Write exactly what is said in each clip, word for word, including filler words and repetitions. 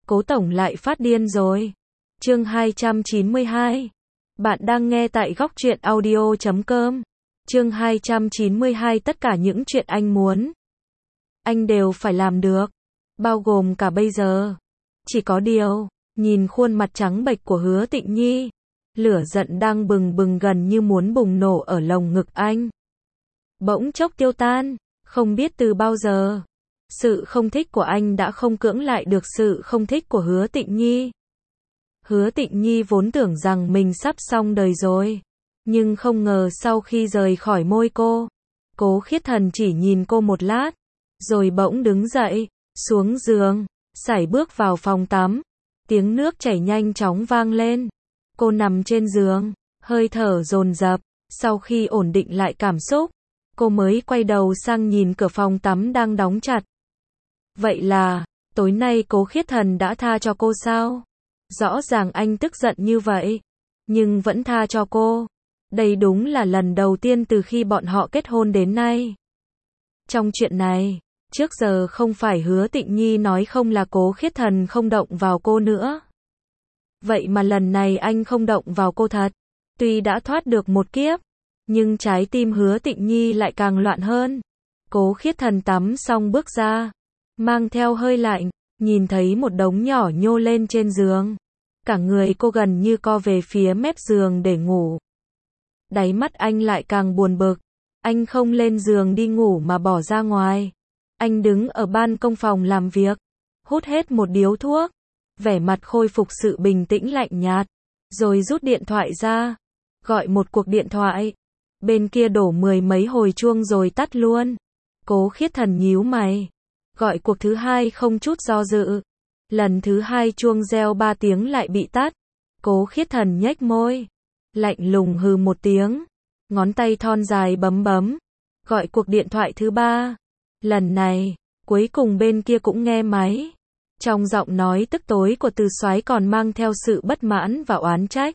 Cố tổng lại phát điên rồi. Chương hai trăm chín mươi hai. Bạn đang nghe tại góc truyện audio chấm com. Chương hai trăm chín mươi hai. Tất cả những chuyện anh muốn, anh đều phải làm được, bao gồm cả bây giờ. Chỉ có điều, nhìn khuôn mặt trắng bệch của Hứa Tịnh Nhi, lửa giận đang bừng bừng gần như muốn bùng nổ ở lồng ngực anh. Bỗng chốc tiêu tan, không biết từ bao giờ. Sự không thích của anh đã không cưỡng lại được sự không thích của Hứa Tịnh Nhi. Hứa Tịnh Nhi vốn tưởng rằng mình sắp xong đời rồi, nhưng không ngờ sau khi rời khỏi môi cô, Cố Khiết Thần chỉ nhìn cô một lát, rồi bỗng đứng dậy, xuống giường, sải bước vào phòng tắm. Tiếng nước chảy nhanh chóng vang lên. Cô nằm trên giường, hơi thở dồn dập. Sau khi ổn định lại cảm xúc, cô mới quay đầu sang nhìn cửa phòng tắm đang đóng chặt. Vậy là, tối nay Cố Khiết Thần đã tha cho cô sao? Rõ ràng anh tức giận như vậy, nhưng vẫn tha cho cô. Đây đúng là lần đầu tiên từ khi bọn họ kết hôn đến nay. Trong chuyện này, trước giờ không phải Hứa Tịnh Nhi nói không là Cố Khiết Thần không động vào cô nữa. Vậy mà lần này anh không động vào cô thật. Tuy đã thoát được một kiếp, nhưng trái tim Hứa Tịnh Nhi lại càng loạn hơn. Cố Khiết Thần tắm xong bước ra, mang theo hơi lạnh, nhìn thấy một đống nhỏ nhô lên trên giường. Cả người cô gần như co về phía mép giường để ngủ. Đáy mắt anh lại càng buồn bực. Anh không lên giường đi ngủ mà bỏ ra ngoài. Anh đứng ở ban công phòng làm việc, hút hết một điếu thuốc, vẻ mặt khôi phục sự bình tĩnh lạnh nhạt, rồi rút điện thoại ra, gọi một cuộc điện thoại. Bên kia đổ mười mấy hồi chuông rồi tắt luôn. Cố Khiết Thần nhíu mày, gọi cuộc thứ hai không chút do dự. Lần thứ hai chuông reo ba tiếng lại bị tắt. Cố Khiết Thần nhếch môi, lạnh lùng hừ một tiếng, ngón tay thon dài bấm bấm, gọi cuộc điện thoại thứ ba. Lần này, cuối cùng bên kia cũng nghe máy. Trong giọng nói tức tối của Từ Soái còn mang theo sự bất mãn và oán trách.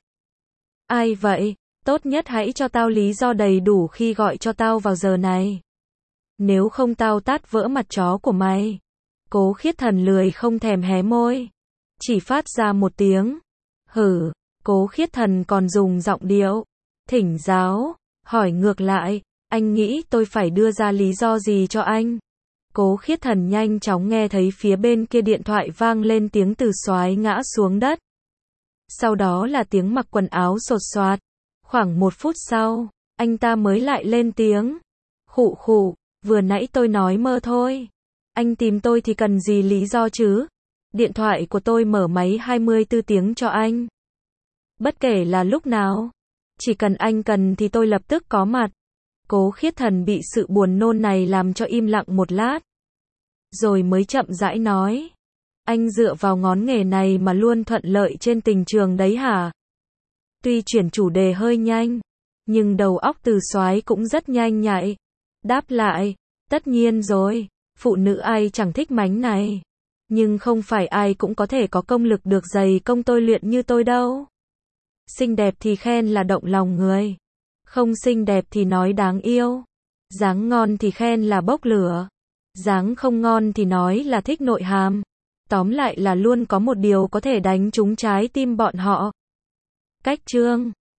Ai vậy? Tốt nhất hãy cho tao lý do đầy đủ khi gọi cho tao vào giờ này. Nếu không tao tát vỡ mặt chó của mày. Cố Khiết Thần lười không thèm hé môi, chỉ phát ra một tiếng hử. Cố Khiết Thần còn dùng giọng điệu thỉnh giáo, hỏi ngược lại, anh nghĩ tôi phải đưa ra lý do gì cho anh? Cố Khiết Thần nhanh chóng nghe thấy phía bên kia điện thoại vang lên tiếng Từ Soái ngã xuống đất. Sau đó là tiếng mặc quần áo sột soạt. Khoảng một phút sau, anh ta mới lại lên tiếng. Khụ khụ, vừa nãy tôi nói mơ thôi. Anh tìm tôi thì cần gì lý do chứ? Điện thoại của tôi mở máy hai mươi tư tiếng cho anh. Bất kể là lúc nào, chỉ cần anh cần thì tôi lập tức có mặt. Cố Khiết Thần bị sự buồn nôn này làm cho im lặng một lát, rồi mới chậm rãi nói. Anh dựa vào ngón nghề này mà luôn thuận lợi trên tình trường đấy hả? Tuy chuyển chủ đề hơi nhanh, nhưng đầu óc Từ Soái cũng rất nhanh nhạy. Đáp lại, tất nhiên rồi, phụ nữ ai chẳng thích mánh này. Nhưng không phải ai cũng có thể có công lực được dày công tôi luyện như tôi đâu. Xinh đẹp thì khen là động lòng người, không xinh đẹp thì nói đáng yêu. Dáng ngon thì khen là bốc lửa, dáng không ngon thì nói là thích nội hàm. Tóm lại là luôn có một điều có thể đánh trúng trái tim bọn họ. Cách chương